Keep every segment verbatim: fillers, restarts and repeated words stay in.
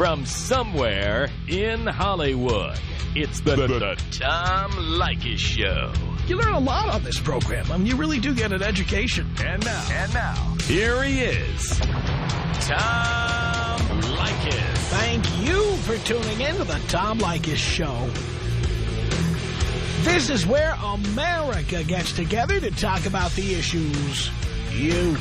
from somewhere in Hollywood. It's the, the, the Tom Leykis Show. You learn a lot on this program. I mean, you really do get an education. And now, and now, here he is, Tom Leykis. Thank you for tuning in to the Tom Leykis Show. This is where America gets together to talk about the issues you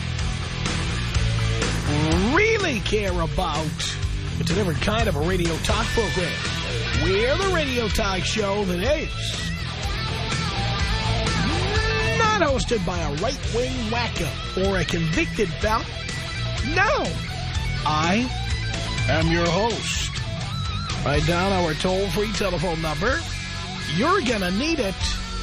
really care about. It's a different kind of a radio talk program. We're the radio talk show that is not hosted by a right-wing wacko or a convicted felon. No, I am your host. Write down our toll-free telephone number. You're gonna need it.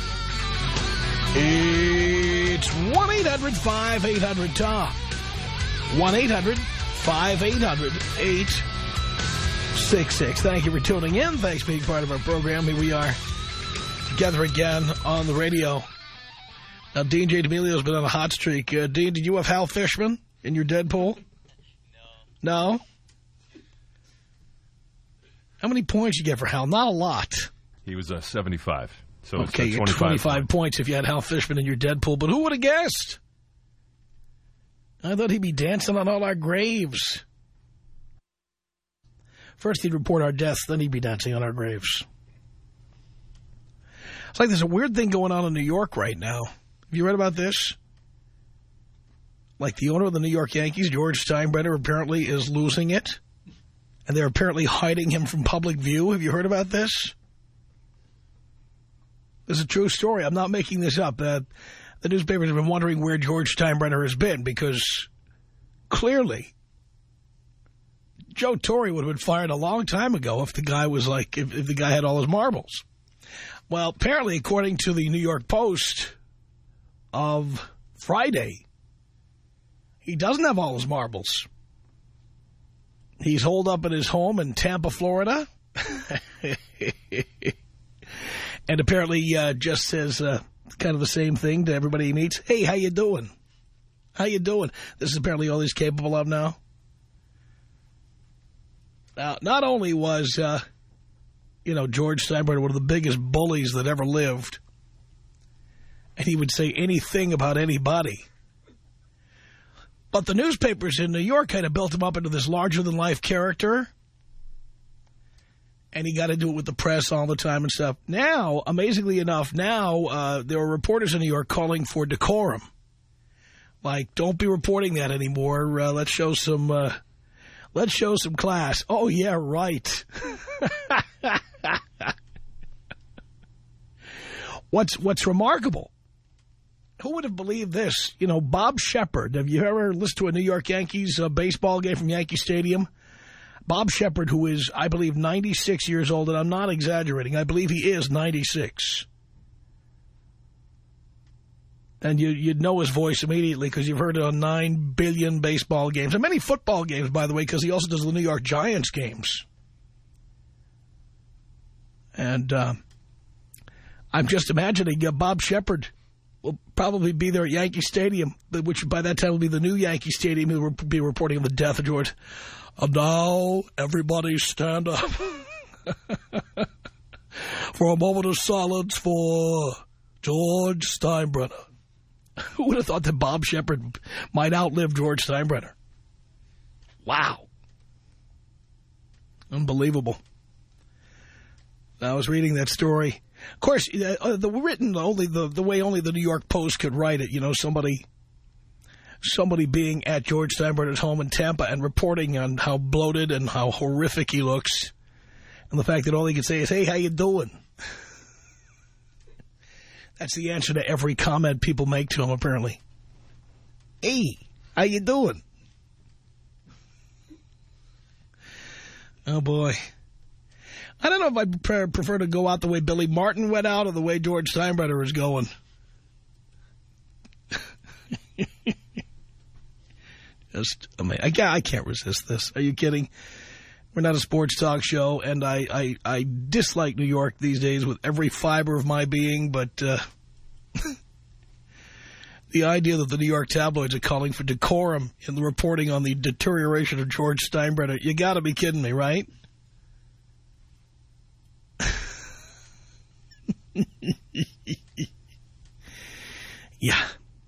It's one eight hundred five eight hundred Tom. one eight hundred five eight hundred eight six six. Thank you for tuning in. Thanks for being part of our program. Here we are together again on the radio. Now, Dean J. D'Amelio's been on a hot streak. Uh, Dean, did you have Hal Fishman in your Deadpool? No. No? How many points you get for Hal? Not a lot. He was a seventy-five. So okay, it's you had twenty-five points if you had Hal Fishman in your Deadpool. But who would have guessed? I thought he'd be dancing on all our graves. First he'd report our deaths, then he'd be dancing on our graves. It's like there's a weird thing going on in New York right now. Have you read about this? Like the owner of the New York Yankees, George Steinbrenner, apparently is losing it. And they're apparently hiding him from public view. Have you heard about this? This is a true story. I'm not making this up. Uh, the newspapers have been wondering where George Steinbrenner has been because clearly Joe Torre would have been fired a long time ago if the guy was like, if, if the guy had all his marbles. Well, apparently, according to the New York Post of Friday, he doesn't have all his marbles. He's holed up at his home in Tampa, Florida. And apparently uh, just says uh, kind of the same thing to everybody he meets. Hey, how you doing? How you doing? This is apparently all he's capable of now. Now, not only was, uh, you know, George Steinbrenner one of the biggest bullies that ever lived, and he would say anything about anybody, but the newspapers in New York kind of built him up into this larger-than-life character, and he got to do it with the press all the time and stuff. Now, amazingly enough, now uh, there are reporters in New York calling for decorum. Like, don't be reporting that anymore. Uh, let's show some, uh, let's show some class. Oh yeah, right. what's what's remarkable? Who would have believed this? You know, Bob Shepard. Have you ever listened to a New York Yankees uh, baseball game from Yankee Stadium? Bob Shepard, who is, I believe, ninety-six years old, and I'm not exaggerating. I believe he is ninety-six. And you, you'd know his voice immediately because you've heard it on nine billion baseball games. And many football games, by the way, because he also does the New York Giants games. And uh, I'm just imagining uh, Bob Shepard will probably be there at Yankee Stadium, which by that time will be the new Yankee Stadium. He'll be reporting on the death of George. And now, everybody stand up for a moment of silence for George Steinbrenner. Who would have thought that Bob Shepard might outlive George Steinbrenner? Wow. Unbelievable. I was reading that story. Of course, uh, the written, only the, the way only the New York Post could write it, you know, somebody... somebody being at George Steinbrenner's home in Tampa and reporting on how bloated and how horrific he looks. And the fact that all he can say is, hey, how you doing? That's the answer to every comment people make to him, apparently. Hey, how you doing? Oh, boy. I don't know if I prefer to go out the way Billy Martin went out or the way George Steinbrenner is going. Just, I mean, I can't, I can't resist this. Are you kidding? We're not a sports talk show, and I, I, I dislike New York these days with every fiber of my being, but uh, The idea that the New York tabloids are calling for decorum in the reporting on the deterioration of George Steinbrenner. You got to be kidding me, right? Yeah.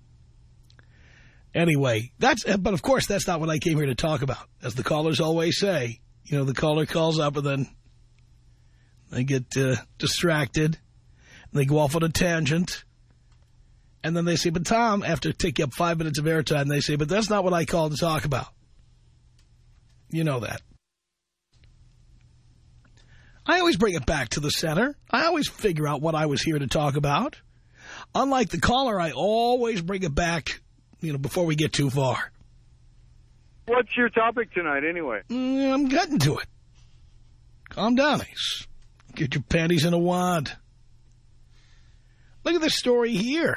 Anyway, that's, but of course, that's not what I came here to talk about. As the callers always say, you know, the caller calls up and then they get uh, distracted. And they go off on a tangent. And then they say, but Tom, after taking up five minutes of airtime, they say, but that's not what I called to talk about. You know that. I always bring it back to the center. I always figure out what I was here to talk about. Unlike the caller, I always bring it back, you know, before we get too far. What's your topic tonight, anyway? Mm, I'm getting to it. Calm down, Ace. Get your panties in a wad. Look at this story here.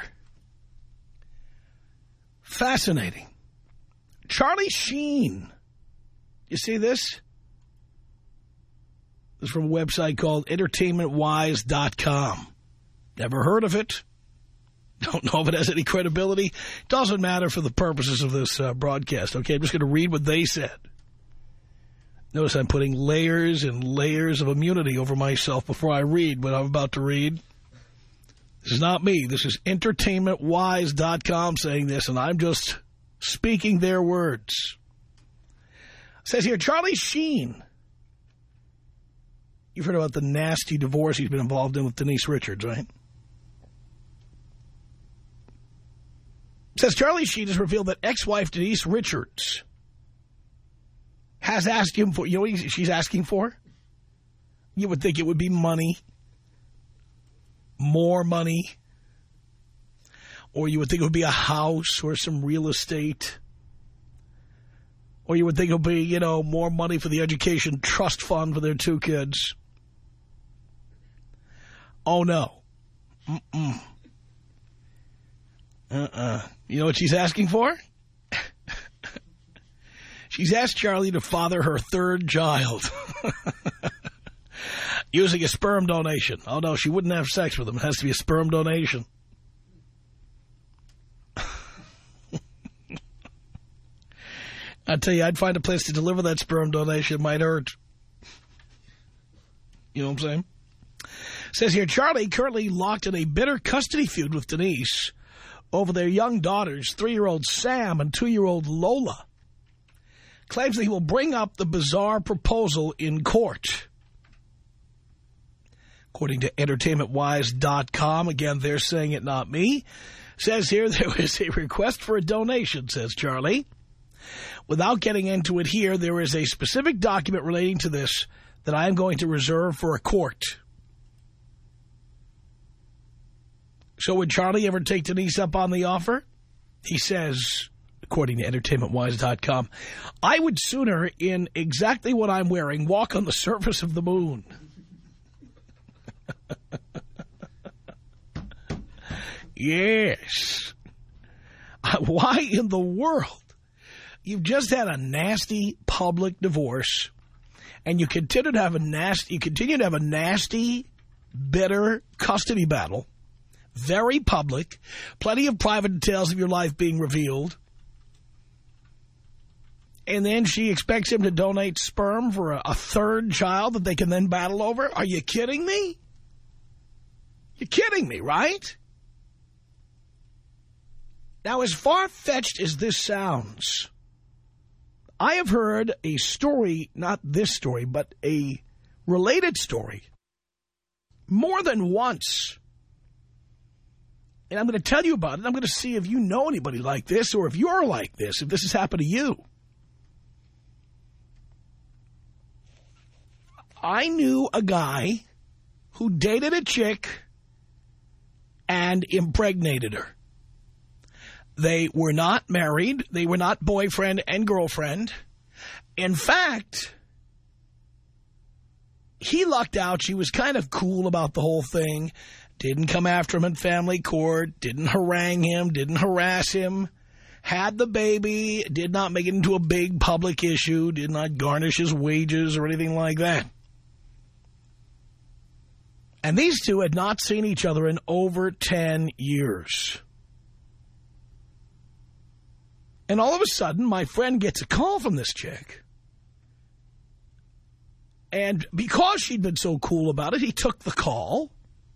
Fascinating. Charlie Sheen. You see this? This is from a website called entertainment wise dot com. Never heard of it. Don't know if it has any credibility. Doesn't matter for the purposes of this uh, broadcast. Okay, I'm just going to read what they said. Notice I'm putting layers and layers of immunity over myself before I read what I'm about to read. This is not me. This is entertainment wise dot com saying this, and I'm just speaking their words. It says here, Charlie Sheen. You've heard about the nasty divorce he's been involved in with Denise Richards, right? It says Charlie Sheen has revealed that ex-wife Denise Richards has asked him for, you know what she's asking for? You would think it would be money. More money. Or you would think it would be a house or some real estate. Or you would think it would be, you know, more money for the education trust fund for their two kids. Oh, no. Mm-mm. Uh-uh. You know what she's asking for? She's asked Charlie to father her third child. Using a sperm donation. Oh, no, she wouldn't have sex with him. It has to be a sperm donation. I tell you, I'd find a place to deliver that sperm donation. It might hurt. You know what I'm saying? It says here, Charlie currently locked in a bitter custody feud with Denise over their young daughters, three-year-old Sam and two-year-old Lola. Claims that he will bring up the bizarre proposal in court. According to entertainment wise dot com, again, they're saying it, not me, says here there was a request for a donation, says Charlie. Without getting into it here, there is a specific document relating to this that I am going to reserve for a court. So would Charlie ever take Denise up on the offer? He says, according to entertainment wise dot com, I would sooner, in exactly what I'm wearing, walk on the surface of the moon. Yes. Why in the world? You've just had a nasty public divorce, and you continue to have a nasty, you continue to have a nasty, bitter custody battle, very public, plenty of private details of your life being revealed, and then she expects him to donate sperm for a, a third child that they can then battle over? Are you kidding me? You're kidding me, right? Now, as far-fetched as this sounds, I have heard a story, not this story, but a related story, more than once. And I'm going to tell you about it. I'm going to see if you know anybody like this, or if you're like this, if this has happened to you. I knew a guy who dated a chick and impregnated her. They were not married. They were not boyfriend and girlfriend. In fact, he lucked out. She was kind of cool about the whole thing. Didn't come after him in family court. Didn't harangue him. Didn't harass him. Had the baby. Did not make it into a big public issue. Did not garnish his wages or anything like that. And these two had not seen each other in over ten years. And all of a sudden, my friend gets a call from this chick. And because she'd been so cool about it, he took the call.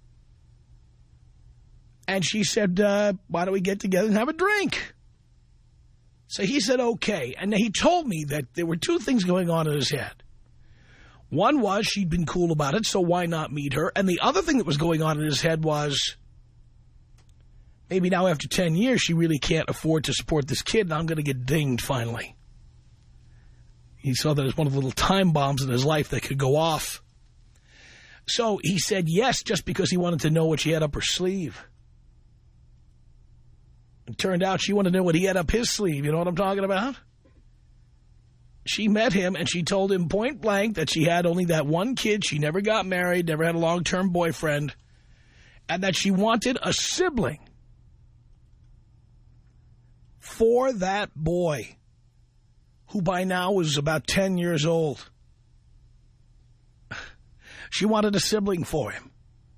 And she said, uh, why don't we get together and have a drink? So he said, okay. And he told me that there were two things going on in his head. One was she'd been cool about it, so why not meet her? And the other thing that was going on in his head was, maybe now after ten years, she really can't afford to support this kid, and I'm going to get dinged finally. He saw that as one of the little time bombs in his life that could go off. So he said yes, just because he wanted to know what she had up her sleeve. It turned out she wanted to know what he had up his sleeve. You know what I'm talking about? She met him, and she told him point blank that she had only that one kid. She never got married, never had a long-term boyfriend, and that she wanted a sibling for that boy, who by now was about ten years old. She wanted a sibling for him.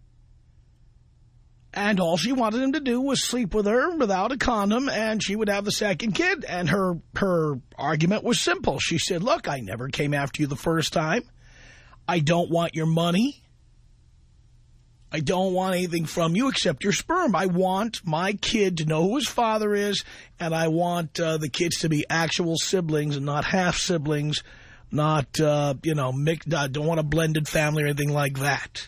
And all she wanted him to do was sleep with her without a condom, and she would have the second kid. And her her argument was simple. She said, look, I never came after you the first time. I don't want your money. I don't want anything from you except your sperm. I want my kid to know who his father is, and I want uh, the kids to be actual siblings and not half-siblings, not, uh, you know, mixed, uh, don't want a blended family or anything like that.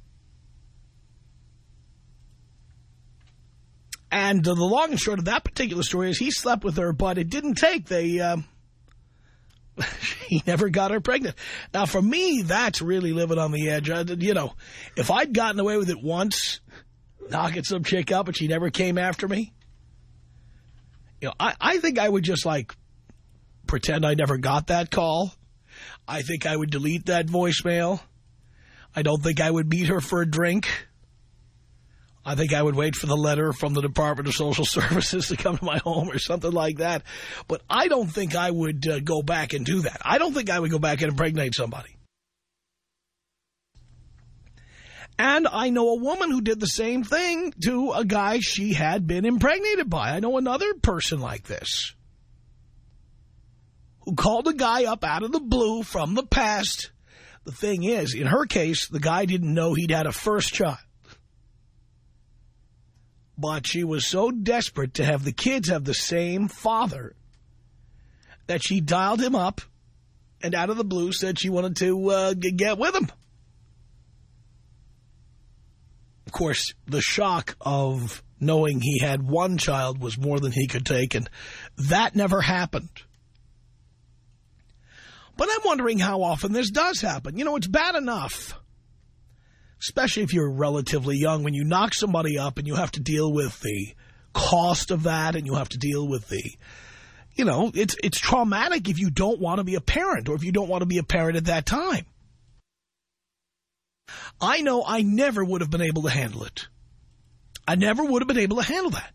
And uh, the long and short of that particular story is he slept with her, but it didn't take. They, um, he never got her pregnant. Now, for me, that's really living on the edge. I, you know, if I'd gotten away with it once, knocking some chick up and she never came after me, you know, I, I think I would just, like, pretend I never got that call. I think I would delete that voicemail. I don't think I would meet her for a drink. I think I would wait for the letter from the Department of Social Services to come to my home or something like that. But I don't think I would uh, go back and do that. I don't think I would go back and impregnate somebody. And I know a woman who did the same thing to a guy she had been impregnated by. I know another person like this who called a guy up out of the blue from the past. The thing is, in her case, the guy didn't know he'd had a first child. But she was so desperate to have the kids have the same father that she dialed him up and out of the blue said she wanted to uh, get with him. Of course, the shock of knowing he had one child was more than he could take, and that never happened. But I'm wondering how often this does happen. You know, it's bad enough, especially if you're relatively young, when you knock somebody up and you have to deal with the cost of that and you have to deal with the, you know, it's it's traumatic if you don't want to be a parent or if you don't want to be a parent at that time. I know I never would have been able to handle it. I never would have been able to handle that.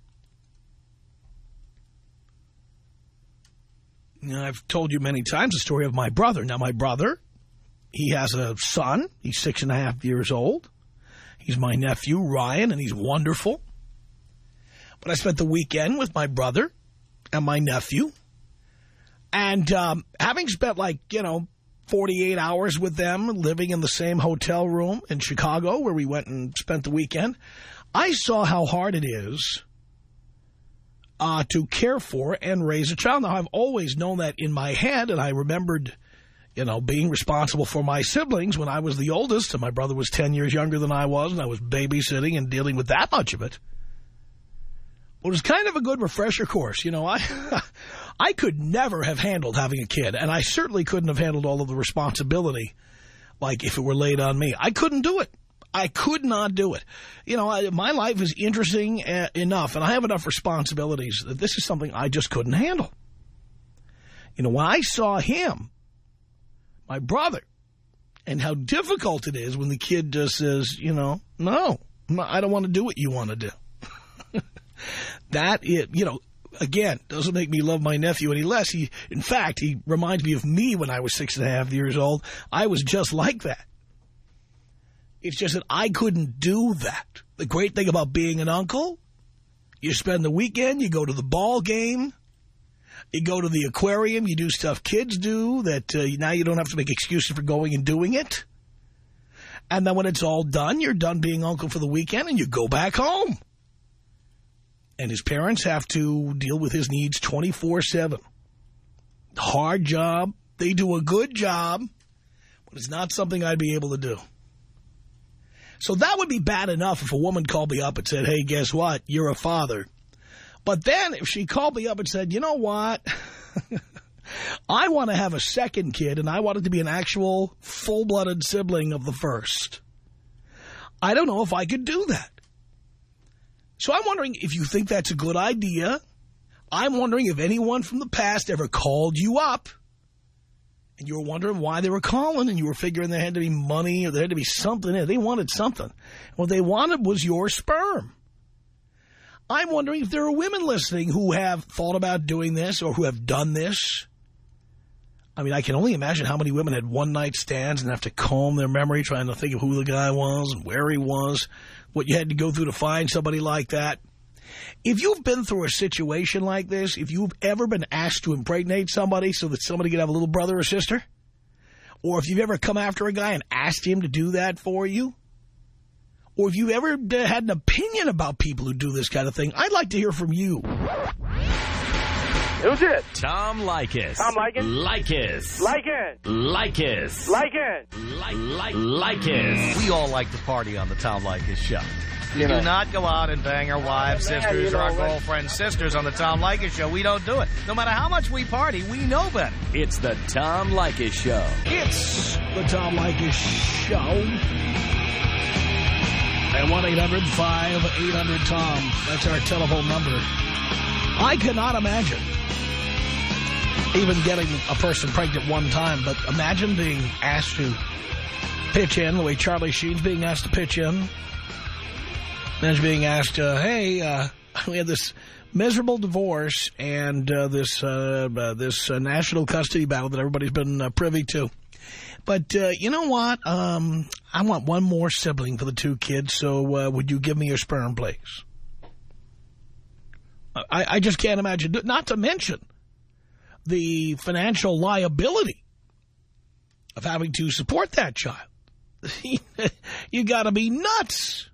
You know, I've told you many times the story of my brother. Now, my brother, he has a son. He's six and a half years old. He's my nephew, Ryan, and he's wonderful. But I spent the weekend with my brother and my nephew. And um, having spent, like, you know, forty-eight hours with them, living in the same hotel room in Chicago where we went and spent the weekend, I saw how hard it is uh, to care for and raise a child. Now, I've always known that in my head, and I remembered, you know, being responsible for my siblings when I was the oldest, and my brother was ten years younger than I was, and I was babysitting and dealing with that much of it. But it was kind of a good refresher course. You know, I I could never have handled having a kid, and I certainly couldn't have handled all of the responsibility, like if it were laid on me. I couldn't do it. I could not do it. You know, I, my life is interesting uh, enough, and I have enough responsibilities that this is something I just couldn't handle. You know, when I saw him, my brother, and how difficult it is when the kid just says, you know, no, I don't want to do what you want to do. That, it, you know, again, doesn't make me love my nephew any less. He, in fact, he reminds me of me when I was six and a half years old. I was just like that. It's just that I couldn't do that. The great thing about being an uncle, you spend the weekend, you go to the ball game, You go to the aquarium. You do stuff kids do that uh, now you don't have to make excuses for going and doing it. And then when it's all done, you're done being uncle for the weekend and you go back home. And his parents have to deal with his needs twenty-four seven. Hard job. They do a good job, but it's not something I'd be able to do. So that would be bad enough if a woman called me up and said, hey, guess what? You're a father. But then if she called me up and said, you know what? I want to have a second kid, and I want it to be an actual full-blooded sibling of the first. I don't know if I could do that. So I'm wondering if you think that's a good idea. I'm wondering if anyone from the past ever called you up and you were wondering why they were calling and you were figuring there had to be money or there had to be something in it. They wanted something. What they wanted was your sperm. I'm wondering if there are women listening who have thought about doing this or who have done this. I mean, I can only imagine how many women had one-night stands and have to comb their memory trying to think of who the guy was and where he was, what you had to go through to find somebody like that. If you've been through a situation like this, if you've ever been asked to impregnate somebody so that somebody could have a little brother or sister, or if you've ever come after a guy and asked him to do that for you, or if you've ever had an opinion about people who do this kind of thing, I'd like to hear from you. Who's it? Tom Leykis. Tom Leykis? Leykis. Leykis. Leykis. Leykis. Like, like, Leykis. We all like to party on the Tom Leykis show. We You know. do not go out and bang our wives, Man, sisters, you know or our what? girlfriends' sisters on the Tom Leykis show. We don't do it. No matter how much we party, we know better. It's the Tom Leykis Show. It's the Tom Leykis Show. At one eight hundred five eight hundred Tom. That's our telephone number. I cannot imagine even getting a person pregnant one time, but imagine being asked to pitch in the way Charlie Sheen's being asked to pitch in. Imagine being asked, uh, hey, uh, we had this miserable divorce and uh, this uh, uh, this uh, national custody battle that everybody's been uh, privy to. But uh, you know what? Um, I want one more sibling for the two kids, so uh, would you give me your sperm, please? I, I just can't imagine. Not to mention the financial liability of having to support that child. You got to be nuts.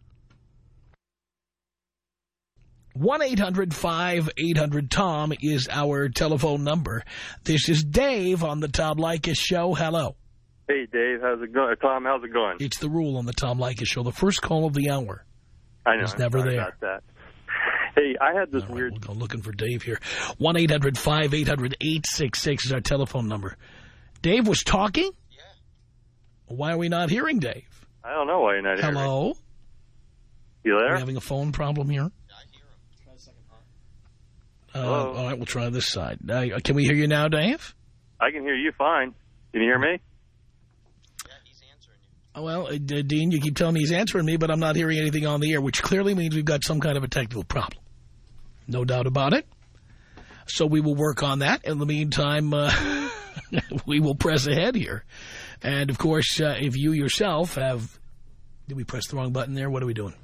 one eight hundred five eight hundred Tom is our telephone number. This is Dave on the Tom Leykis Show. Hello. Hey, Dave. How's it going? Tom, how's it going? It's the rule on the Tom Leykis Show. The first call of the hour. I know. It's I'm never sorry there. about that. Hey, I had this All right, weird... we'll go looking for Dave here. one eight hundred five eight hundred eight six six is our telephone number. Dave was talking? Yeah. Why are we not hearing Dave? I don't know why you're not hearing me. Hello? You Are there? we having a phone problem here? Uh, Hello? all right, we'll try this side. Uh, can we hear you now, Dave? I can hear you fine. Can you hear me? Well, uh, Dean, you keep telling me he's answering me, but I'm not hearing anything on the air, which clearly means we've got some kind of a technical problem. No doubt about it. So we will work on that. In the meantime, uh, we will press ahead here. And, of course, uh, if you yourself have... Did we press the wrong button there? What are we doing?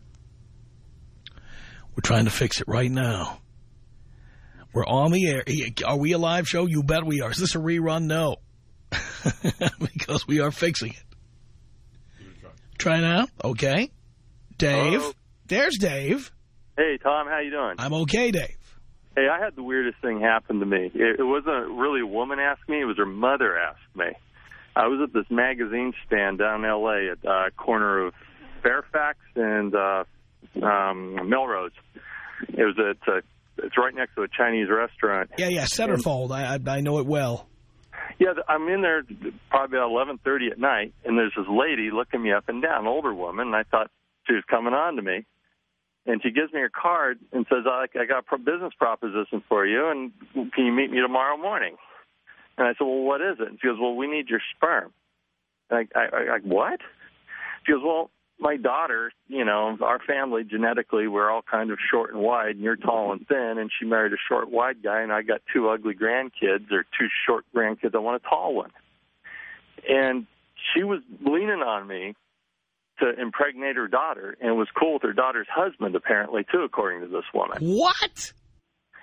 We're trying to fix it right now. We're on the air. Are we a live show? You bet we are. Is this a rerun? No. Because we are fixing it. Try now. Okay. Dave. Hello? There's Dave. Hey, Tom, how you doing? I'm okay, Dave. Hey, I had the weirdest thing happen to me. It, it wasn't really a woman asked me. It was her mother asked me. I was at this magazine stand down in L A at the uh, corner of Fairfax and uh, um, Melrose. It was at, uh, it's right next to a Chinese restaurant. Yeah, yeah, Centerfold. I, I I know it well. Yeah, I'm in there probably about eleven thirty at night, and there's this lady looking me up and down, an older woman, and I thought she was coming on to me. And she gives me her card and says, I, I got a business proposition for you, and can you meet me tomorrow morning? And I said, well, what is it? And she goes, well, we need your sperm. And I, I, I like, what? She goes, well, my daughter, you know, our family, genetically, we're all kind of short and wide, and you're tall and thin, and she married a short, wide guy, and I got two ugly grandkids, or two short grandkids. I want a tall one. And she was leaning on me to impregnate her daughter, and it was cool with her daughter's husband, apparently, too, according to this woman. What?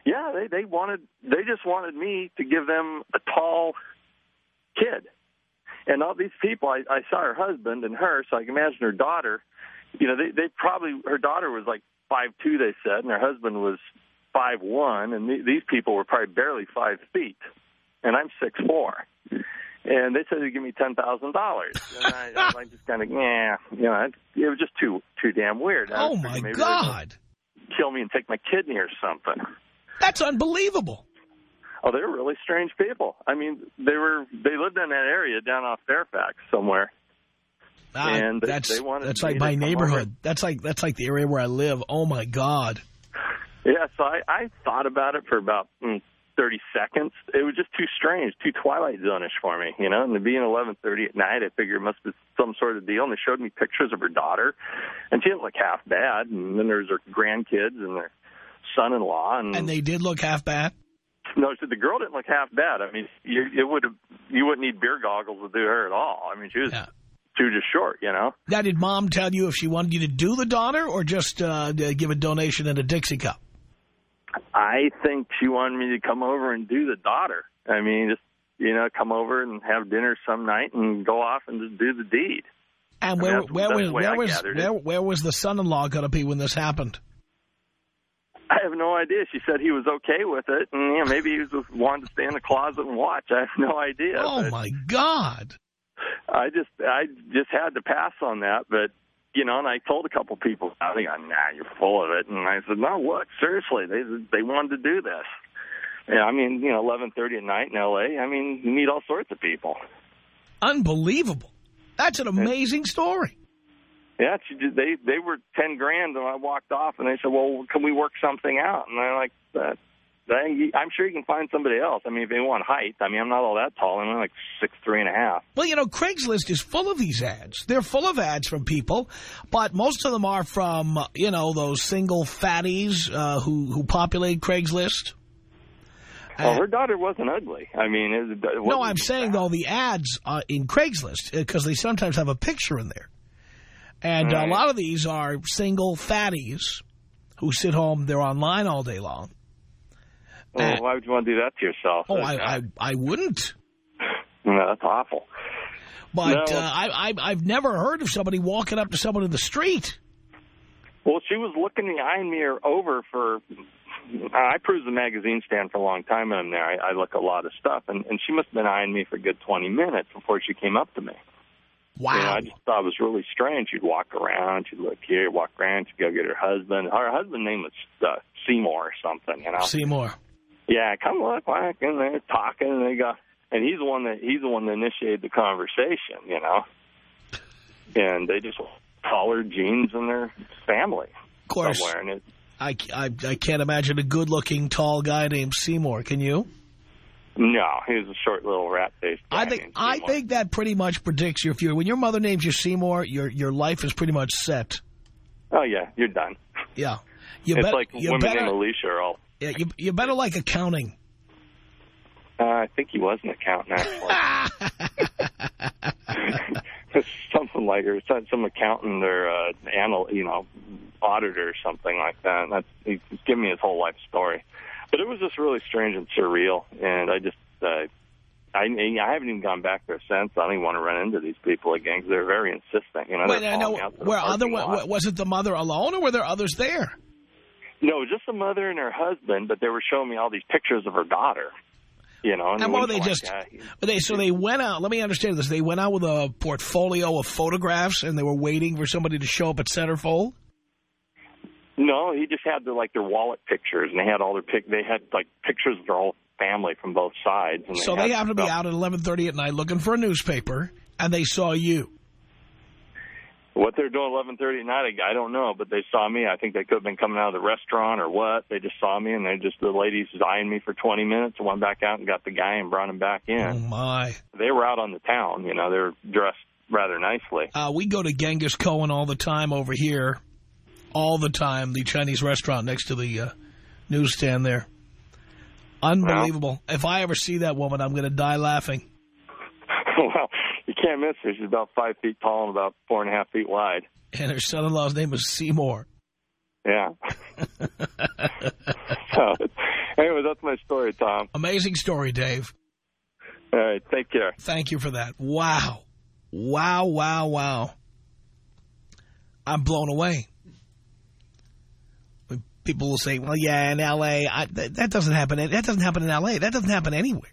Yeah, they, they wanted, they just wanted me to give them a tall kid. And all these people, I, I saw her husband and her, so I can imagine her daughter. You know, they, they probably, her daughter was like five two, they said, and her husband was five one, and th- these people were probably barely five feet. And I'm six four. And they said they'd give me ten thousand dollars. And I, I just kind of, yeah, you know, it was just too too damn weird. I Oh, my God. Kill me and take my kidney or something. That's unbelievable. Oh, they were really strange people. I mean, they were they lived in that area down off Fairfax somewhere. Uh, and they, that's they wanted that's me like to my come neighborhood. over. That's like that's like the area where I live. Oh, my God. Yeah, so I, I thought about it for about mm, thirty seconds. It was just too strange, too Twilight Zone-ish for me, you know. And to be in eleven thirty at night, I figured it must be some sort of deal. And they showed me pictures of her daughter, and she didn't look half bad. And then there's her grandkids and their son-in-law. And, And they did look half bad? no, so the girl didn't look half bad. I mean, you, it would have you wouldn't need beer goggles to do her at all. I mean, she was Yeah. too just short, you know. Now, did Mom tell you if she wanted you to do the daughter or just uh, give a donation in a Dixie cup? I think she wanted me to come over and do the daughter. I mean, just, you know, come over and have dinner some night and go off and just do the deed. And I where, mean, that's- where, that's was, the way where, I was, gathered it. where, where was the son-in-law going to be when this happened? I have no idea. She said he was okay with it, and you know, maybe he was just wanted to stay in the closet and watch. I have no idea. Oh, but my God. I just, I just had to pass on that, but. You know, and I told a couple people, I think, nah, you're full of it. And I said, no, look, seriously, they they wanted to do this. Yeah, I mean, you know, eleven thirty at night in L A, I mean, you meet all sorts of people. Unbelievable. That's an amazing story. Yeah, she did, they they were ten grand, and I walked off, and they said, well, can we work something out? And I'm like, that. I'm sure you can find somebody else. I mean, if they want height, I mean, I'm not all that tall. I'm like six, three and a half. Well, you know, Craigslist is full of these ads. They're full of ads from people, but most of them are from, uh, you know, those single fatties uh, who, who populate Craigslist. Well, Uh, her daughter wasn't ugly. I mean, it, it wasn't no, I'm saying, though, the ads uh, in Craigslist, because they sometimes have a picture in there. And Right. a lot of these are single fatties who sit home, they're online all day long. Well, why would you want to do that to yourself? Oh, I, I, I wouldn't. No, that's awful. But No. uh, I, I, I've never heard of somebody walking up to someone in the street. Well, she was looking the eye mirror over for. I cruised the magazine stand for a long time, and I'm there. I, I look at a lot of stuff, and, and she must have been eyeing me for a good twenty minutes before she came up to me. Wow. You know, I just thought it was really strange. She'd walk around, she'd look here, walk around, she'd go get her husband. Her husband's name was uh, Seymour or something, you know. Seymour. Yeah, come look, like, and they're talking, and they go, and he's the one that he's the one that initiated the conversation, you know. And they just collared jeans in their family Of course. somewhere, and it. I, I, I can't imagine a good-looking, tall guy named Seymour. Can you? No, he was a short little rat-faced guy I think named I Seymour. think that pretty much predicts your future. When your mother names you Seymour, your your life is pretty much set. Oh, yeah, you're done. Yeah. You It's bet- like you women better, named Alicia are all... yeah, you, you better like accounting. Uh, I think he was an accountant, actually. Something like her, some some accountant or uh, anal, you know, auditor or something like that. And that's, he's given me his whole life story. But it was just really strange and surreal, and I just... Uh, I, I haven't even gone back there since. I don't even want to run into these people again because they're very insistent. You know, Wait, they're I know, calling out to the were other, parking lot. was it the mother alone, or were there others there? No, just the mother and her husband, but they were showing me all these pictures of her daughter. You know, and, And it what were was they like, just... uh, They, so they went out, let me understand this, they went out with a portfolio of photographs and they were waiting for somebody to show up at Centerfold? No, he just had their like their wallet pictures, and they had all their pic. They had like pictures of their whole family from both sides. And So they, they had happened to be stuff. out at eleven thirty at night looking for a newspaper, and they saw you. What they're doing eleven thirty at night, I I don't know, but they saw me. I think they could have been coming out of the restaurant or what. They just saw me, and they just the ladies was eyeing me for twenty minutes, and went back out and got the guy and brought him back in. Oh, my. They were out on the town. You know, they were dressed rather nicely. Uh, we go to Genghis Cohen all the time over here. All the time, the Chinese restaurant next to the uh, newsstand there. Unbelievable. Well, if I ever see that woman, I'm going to die laughing. Well, you can't miss her. She's about five feet tall and about four and a half feet wide. And her son-in-law's name is Seymour. Yeah. So, anyway, that's my story, Tom. Amazing story, Dave. All right, take care. Thank you for that. Wow. Wow, wow, wow. I'm blown away. People will say, well, yeah, in L A, I, that, that doesn't happen. That doesn't happen in L A. That doesn't happen anywhere.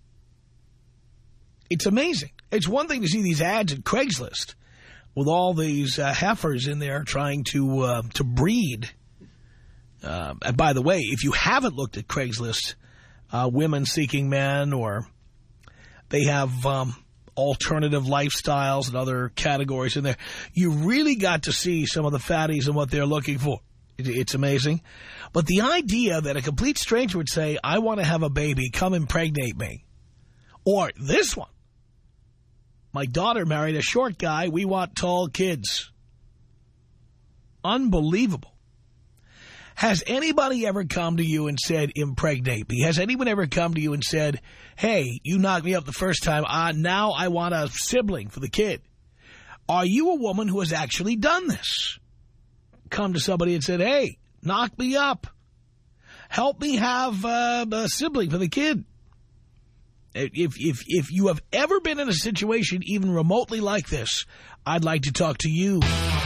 It's amazing. It's one thing to see these ads at Craigslist with all these uh, heifers in there trying to uh, to breed. Uh, and by the way, if you haven't looked at Craigslist, uh, women seeking men, or they have um, alternative lifestyles and other categories in there, you really got to see some of the fatties and what they're looking for. It's amazing. But the idea that a complete stranger would say, I want to have a baby, come impregnate me. Or this one. My daughter married a short guy, we want tall kids. Unbelievable. Has anybody ever come to you and said, impregnate me? Has anyone ever come to you and said, hey, you knocked me up the first time, uh, now I want a sibling for the kid? Are you a woman who has actually done this? Come to somebody and said, hey, knock me up. Help me have uh, a sibling for the kid. If, if, if you have ever been in a situation even remotely like this, I'd like to talk to you.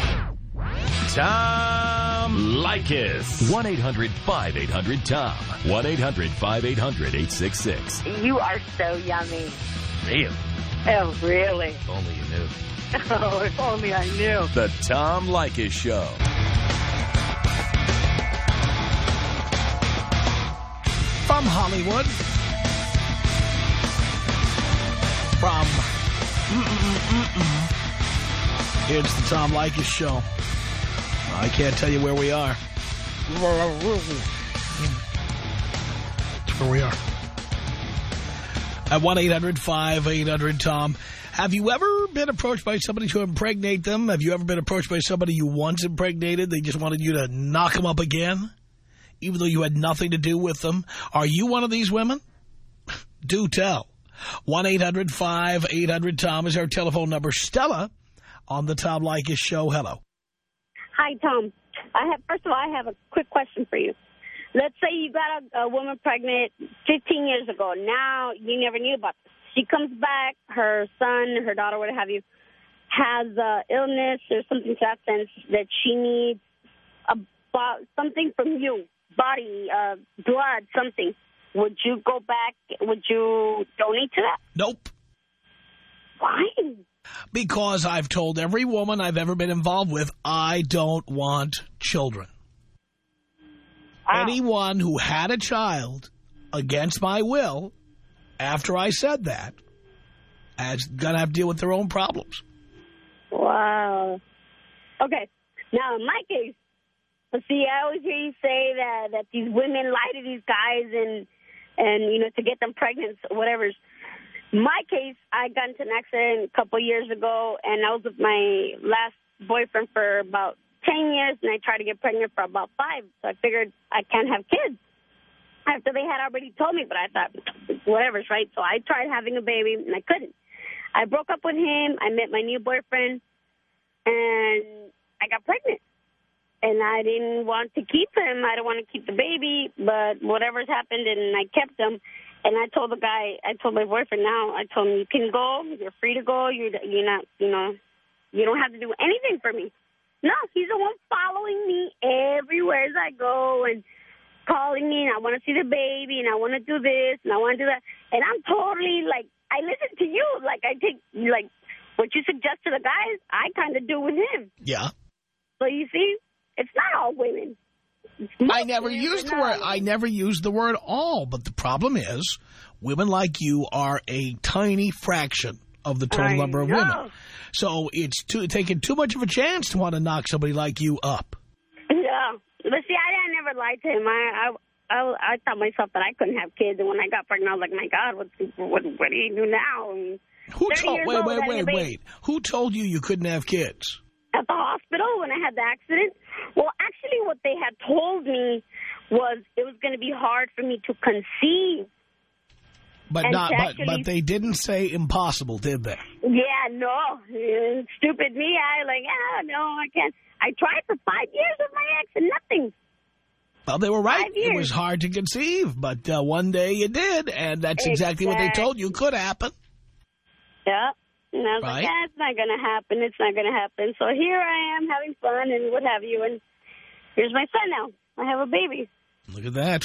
Tom Leykis. one eight hundred five eight hundred Tom. one eight hundred five eight hundred eight six six. You are so yummy. Really? Oh, really? If only you knew. Oh, if only I knew. The Tom Leykis Show. From Hollywood. From mm-mm-mm-mm. It's the Tom Leykis Show. I can't tell you where we are. That's where we are. At one eight hundred five eight hundred Tom. Have you ever been approached by somebody to impregnate them? Have you ever been approached by somebody you once impregnated? They just wanted you to knock them up again, even though you had nothing to do with them. Are you one of these women? Do tell. one eight hundred five eight hundred Tom is our telephone number. Stella on the Tom Leykis Show. Hello. Hi, Tom. I have, first of all, I have a quick question for you. Let's say you got a, a woman pregnant fifteen years ago. Now you never knew about this. She comes back, her son, her daughter, what have you, has uh, illness or something to that sense that she needs a, something from you, body, uh, blood, something. Would you go back? Would you donate to that? Nope. Why? Because I've told every woman I've ever been involved with, I don't want children. Wow. Anyone who had a child against my will, after I said that, is going to have to deal with their own problems. Wow. Okay. Now, in my case, see, I always hear you say that, that these women lie to these guys and, and, you know, to get them pregnant, whatever. My case, I got into an accident a couple years ago, and I was with my last boyfriend for about ten years, and I tried to get pregnant for about five. So I figured I can't have kids. After they had already told me, but I thought, whatever's right. So I tried having a baby, and I couldn't. I broke up with him. I met my new boyfriend, and I got pregnant. And I didn't want to keep him. I didn't want to keep the baby, but whatever's happened, and I kept him. And I told the guy, I told my boyfriend now, I told him, you can go, you're free to go, you're, you're not, you know, you don't have to do anything for me. No, he's the one following me everywhere as I go and calling me, and I want to see the baby, and I want to do this, and I want to do that. And I'm totally, like, I listen to you. Like, I take, like, what you suggest to the guys, I kind of do with him. Yeah. So, you see, it's not all women. I never used the word, I never used the word all, but the problem is women like you are a tiny fraction of the total I number of know. women. So it's too, taking too much of a chance to want to knock somebody like you up. Yeah. But see, I, I never lied to him. I, I, I, I thought myself that I couldn't have kids, and when I got pregnant, I was like, my God, what, what, what do you do now? And Who told, wait, old, wait, wait, wait. Who told you you couldn't have kids? At the hospital when I had the accident. Well, actually what they had told me was it was going to be hard for me to conceive. But And not. to But, actually- but they didn't say impossible, did they? Yeah, no. Uh, Stupid me. I like, ah, no, I can't. I tried for five years with my ex and nothing. Well, they were right. Five It years. was hard to conceive, but uh, one day you did, and that's exactly what they told you could happen. Yeah. And I was Right. like, yeah, it's not going to happen. It's not going to happen. So here I am having fun and what have you. And here's my son now. I have a baby. Look at that.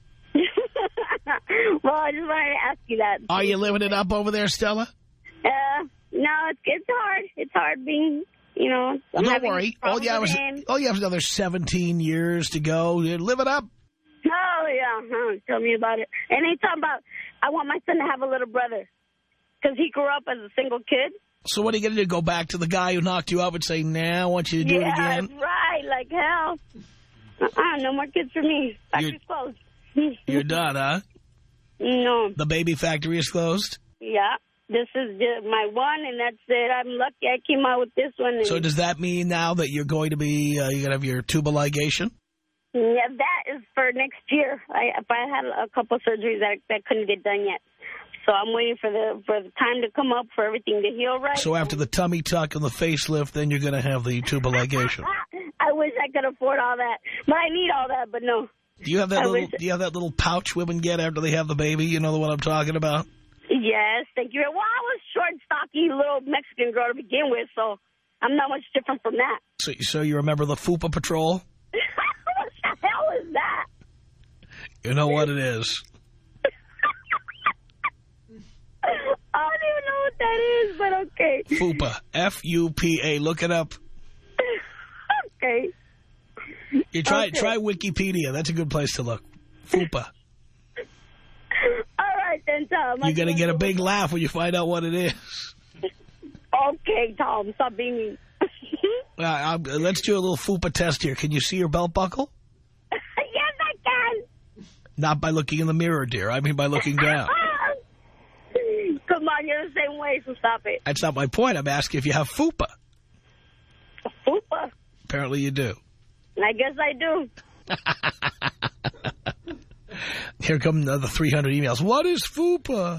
Well, I just wanted to ask you that. Are you living it up over there, Stella? Uh, no, it's, it's hard. It's hard being, you know. I'm Well, don't having worry. All you, have problems is, with him. all you have is another seventeen years to go. You live it up. Oh, yeah. Huh, tell me about it. And they talking about, I want my son to have a little brother. Because he grew up as a single kid. So what are you going to do? Go back to the guy who knocked you up and say, nah, I want you to do yeah, it again? that's right. Like hell. Uh-uh, no more kids for me. Factory's closed. You're done, huh? No. The baby factory is closed? Yeah. This is just my one, and that's it. I'm lucky I came out with this one. And So does that mean now that you're going to be, uh, you're going to have your tubal ligation? yeah, that is for next year. I, if I had a couple surgeries that, that couldn't get done yet. So I'm waiting for the for the time to come up for everything to heal right. So after the tummy tuck and the facelift, then you're going to have the tubal ligation. I wish I could afford all that. But I need all that, but no. Do you have that I little? wish- Do you have that little pouch women get after they have the baby? You know the one I'm talking about. Yes, thank you. Well, I was short, stocky, little Mexican girl to begin with, so I'm not much different from that. So, so you remember the Fupa Patrol? What the hell is that? You know what it is. I don't even know what that is, but okay. Fupa, F U P A. Look it up. Okay. You try Okay. try Wikipedia. That's a good place to look. Fupa. All right, then, Tom. You're going to get a big laugh when you find out what it is. Okay, Tom, stop being mean. Uh, I'm- let's do a little Fupa test here. Can you see your belt buckle? Yes, I can. Not by looking in the mirror, dear. I mean by looking down. Come on, you're the same way, so stop it. That's not my point. I'm asking if you have Fupa. Fupa. Apparently you do. I guess I do. Here come another three hundred emails. What is Fupa?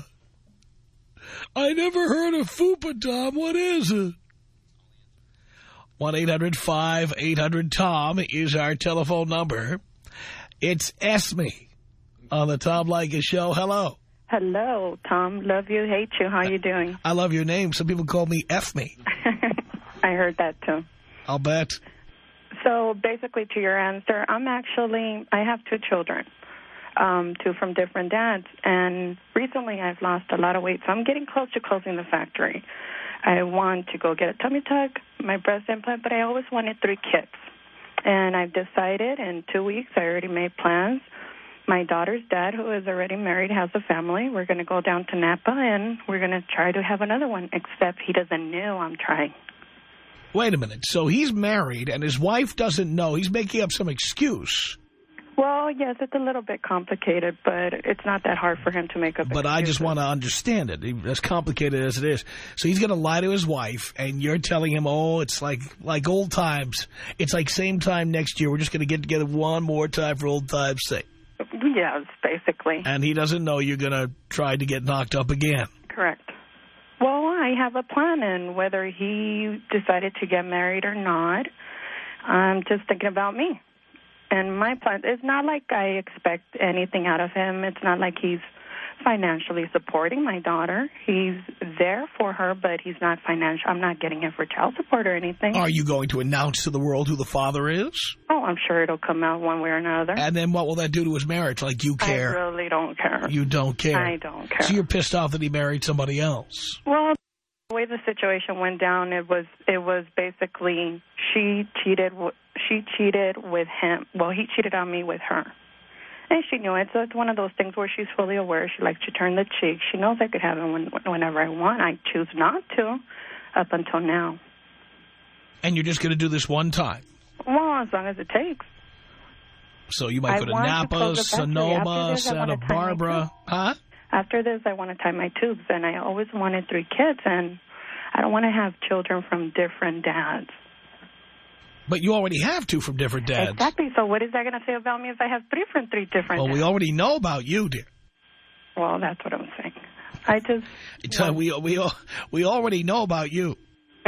I never heard of Fupa, Tom. What is it? one eight hundred five eight hundred Tom is our telephone number. It's Esme on the Tom Leykis Show. Hello. Hello, Tom. Love you, hate you. How you doing? I love your name. Some people call me F me. I heard that, too. I'll bet. So, basically, to your answer, I'm actually, I have two children, um, two from different dads. And recently, I've lost a lot of weight, so I'm getting close to closing the factory. I want to go get a tummy tuck, my breast implant, but I always wanted three kids. And I've decided in two weeks, I already made plans. My daughter's dad, who is already married, has a family. We're going to go down to Napa, and we're going to try to have another one, except he doesn't know I'm trying. Wait a minute. So he's married, and his wife doesn't know. He's making up some excuse. Well, yes, it's a little bit complicated, but it's not that hard for him to make up But excuses. I just want to understand it, as complicated as it is. So he's going to lie to his wife, and you're telling him, oh, it's like like old times. It's like same time next year. We're just going to get together one more time for old times' sake. Yes, basically. And he doesn't know you're going to try to get knocked up again. Correct. Well, I have a plan, and whether he decided to get married or not, I'm just thinking about me. And my plan, it's not like I expect anything out of him. It's not like he's financially supporting my daughter. He's there for her, but he's not financial. I'm not getting him for child support or anything. Are you going to announce to the world who the father is? Oh, I'm sure it'll come out one way or another. And then what will that do to his marriage? Like, you care. I really don't care. You don't care. I don't care. So you're pissed off that he married somebody else. Well, the way the situation went down, it was it was basically she cheated. w- She cheated with him. Well, he cheated on me with her. And she knew it, so it's one of those things where she's fully aware. She likes to turn the cheek. She knows I could have him when, whenever I want. I choose not to up until now. And you're just going to do this one time? Well, as long as it takes. So you might I go to want to Napa, close the factory. Sonoma, After this, I Santa wanna tie my Barbara. tubes. Huh? After this, I want to tie my tubes, and I always wanted three kids, and I don't want to have children from different dads. But you already have two from different dads. Exactly. So what is that going to say about me if I have three from three different Well, dads? we already know about you, dear. Well, that's what I'm saying. I just... It's, uh, we, we, we already know about you.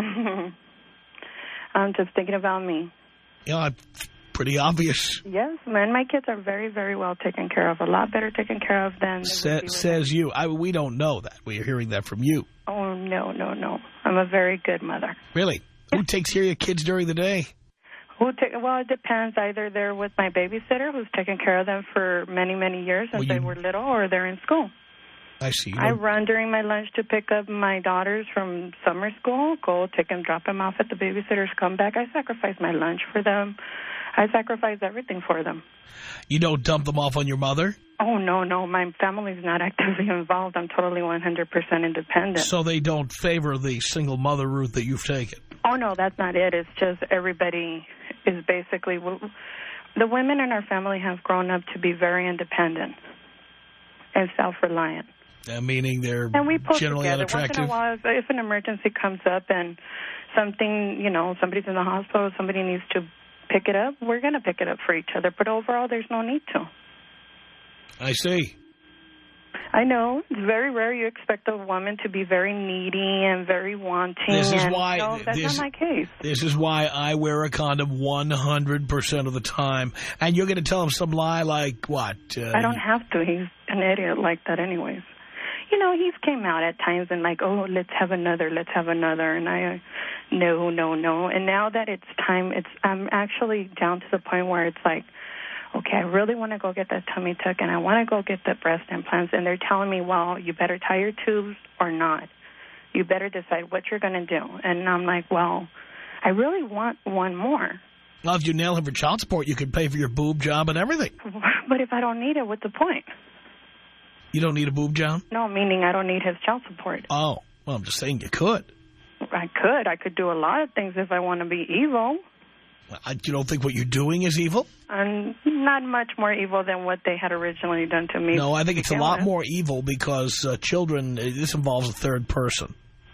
I'm just thinking about me. Yeah, it's pretty obvious. Yes, man, my kids are very, very well taken care of. A lot better taken care of than... Sa says you. I, we don't know that. We are hearing that from you. Oh, no, no, no. I'm a very good mother. Really? Who takes care of your kids during the day? Who ta well, it depends. Either they're with my babysitter, who's taken care of them for many, many years since well, they were little, or they're in school. I see. I run during my lunch to pick up my daughters from summer school, go take them, drop them off at the babysitter's, come back. I sacrifice my lunch for them. I sacrifice everything for them. You don't dump them off on your mother? Oh, no, no. My family's not actively involved. I'm totally one hundred percent independent. So they don't favor the single mother route that you've taken? Oh, no, that's not it. It's just everybody is basically... The women in our family have grown up to be very independent and self-reliant. Uh, meaning they're and we pull generally together. unattractive? Once in a while, if, if an emergency comes up and something, you know, somebody's in the hospital, somebody needs to pick it up, we're going to pick it up for each other. But overall, there's no need to. I see. I know. It's very rare you expect a woman to be very needy and very wanting. This is and, why... No, that's this, not my case. This is why I wear a condom one hundred percent of the time. And you're going to tell him some lie like what? Uh, I don't have to. He's an idiot like that anyways. You know, he's came out at times and like, oh, let's have another, let's have another. And I, uh, no, no, no. And now that it's time, it's I'm actually down to the point where it's like, okay, I really want to go get that tummy tuck and I want to go get the breast implants. And they're telling me, well, you better tie your tubes or not. You better decide what you're going to do. And I'm like, well, I really want one more. Well, if you nail him for child support, you could pay for your boob job and everything. But if I don't need it, what's the point? You don't need a boob job? No, meaning I don't need his child support. Oh, well, I'm just saying you could. I could. I could do a lot of things if I want to be evil. I, you don't think what you're doing is evil? I'm not much more evil than what they had originally done to me. No, I think it's a lot with. more evil because uh, children, this involves a third person.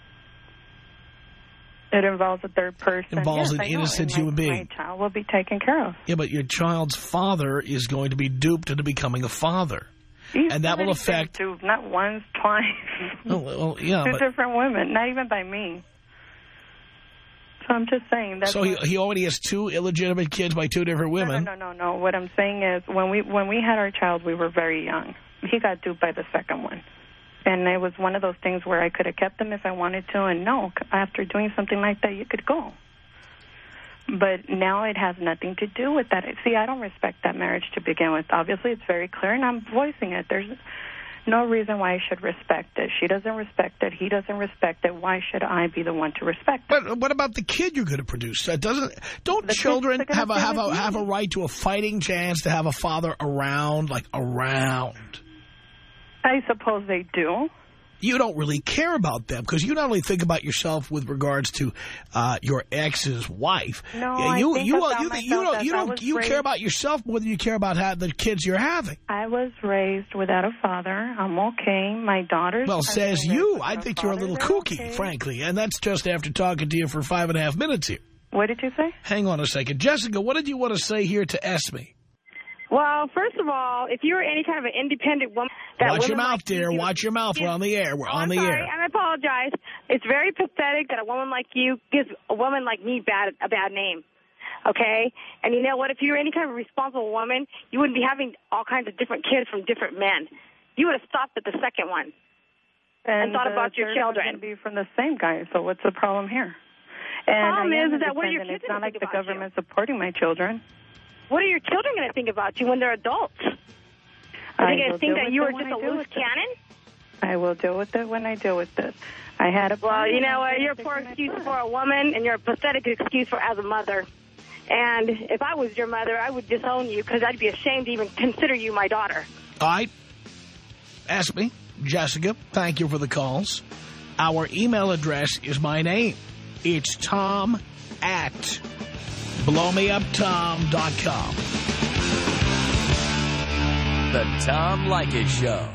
It involves a third person. Involves yes, an I know. innocent and human my, being. My child will be taken care of. Yeah, but your child's father is going to be duped into becoming a father. He's and that will affect... Duped, not once, twice. Oh, well, yeah, Two but... different women, not even by me. So I'm just saying that. So he, he already has two illegitimate kids by two different women. No, no, no, no. What I'm saying is when we when we had our child, we were very young. He got duped by the second one. And it was one of those things where I could have kept him if I wanted to, and no, after doing something like that, you could go. But now it has nothing to do with that. See, I don't respect that marriage to begin with. Obviously, it's very clear, and I'm voicing it. There's no reason why I should respect it. She doesn't respect it. He doesn't respect it. Why should I be the one to respect it? But what about the kid you're going to produce? That doesn't. Don't the children have a have a me. have a right to a fighting chance to have a father around, like around? I suppose they do. You don't really care about them because you not only think about yourself with regards to uh, your ex's wife. No, yeah, I you think you about you, myself you don't as you I don't was you raised. care about yourself more than you care about how, the kids you're having. I was raised without a father. I'm okay. My daughters. Well, says you. I think you're a father. little They're kooky, okay. frankly, and that's just after talking to you for five and a half minutes here. What did you say? Hang on a second, Jessica. What did you want to say here to Esme? Well, first of all, if you're any kind of an independent woman... That Watch your women mouth, like you dear. do- Watch your mouth. We're on the air. We're Oh, on I'm the sorry, air. and I apologize. It's very pathetic that a woman like you gives a woman like me bad a bad name, okay? And you know what? If you were any kind of responsible woman, you wouldn't be having all kinds of different kids from different men. You would have stopped at the second one and, thought the about your third one's children. going to be from the same guy, so what's the problem here? And problem I am is, is that what are your independent. kids It's not gonna like think the about you? government supporting my children. What are your children going to think about you when they're adults? Are I they going will to think deal that with you it were when just I a deal loose with it. cannon? I will deal with it when I deal with it. I had a Well, you know what? what? You're a poor excuse for a woman, and you're a pathetic excuse for as a mother. And if I was your mother, I would disown you because I'd be ashamed to even consider you my daughter. All right. Esme, Jessica, thank you for the calls. Our email address is my name. It's Tom at blow me up tom dot com. The Tom Leykis Show.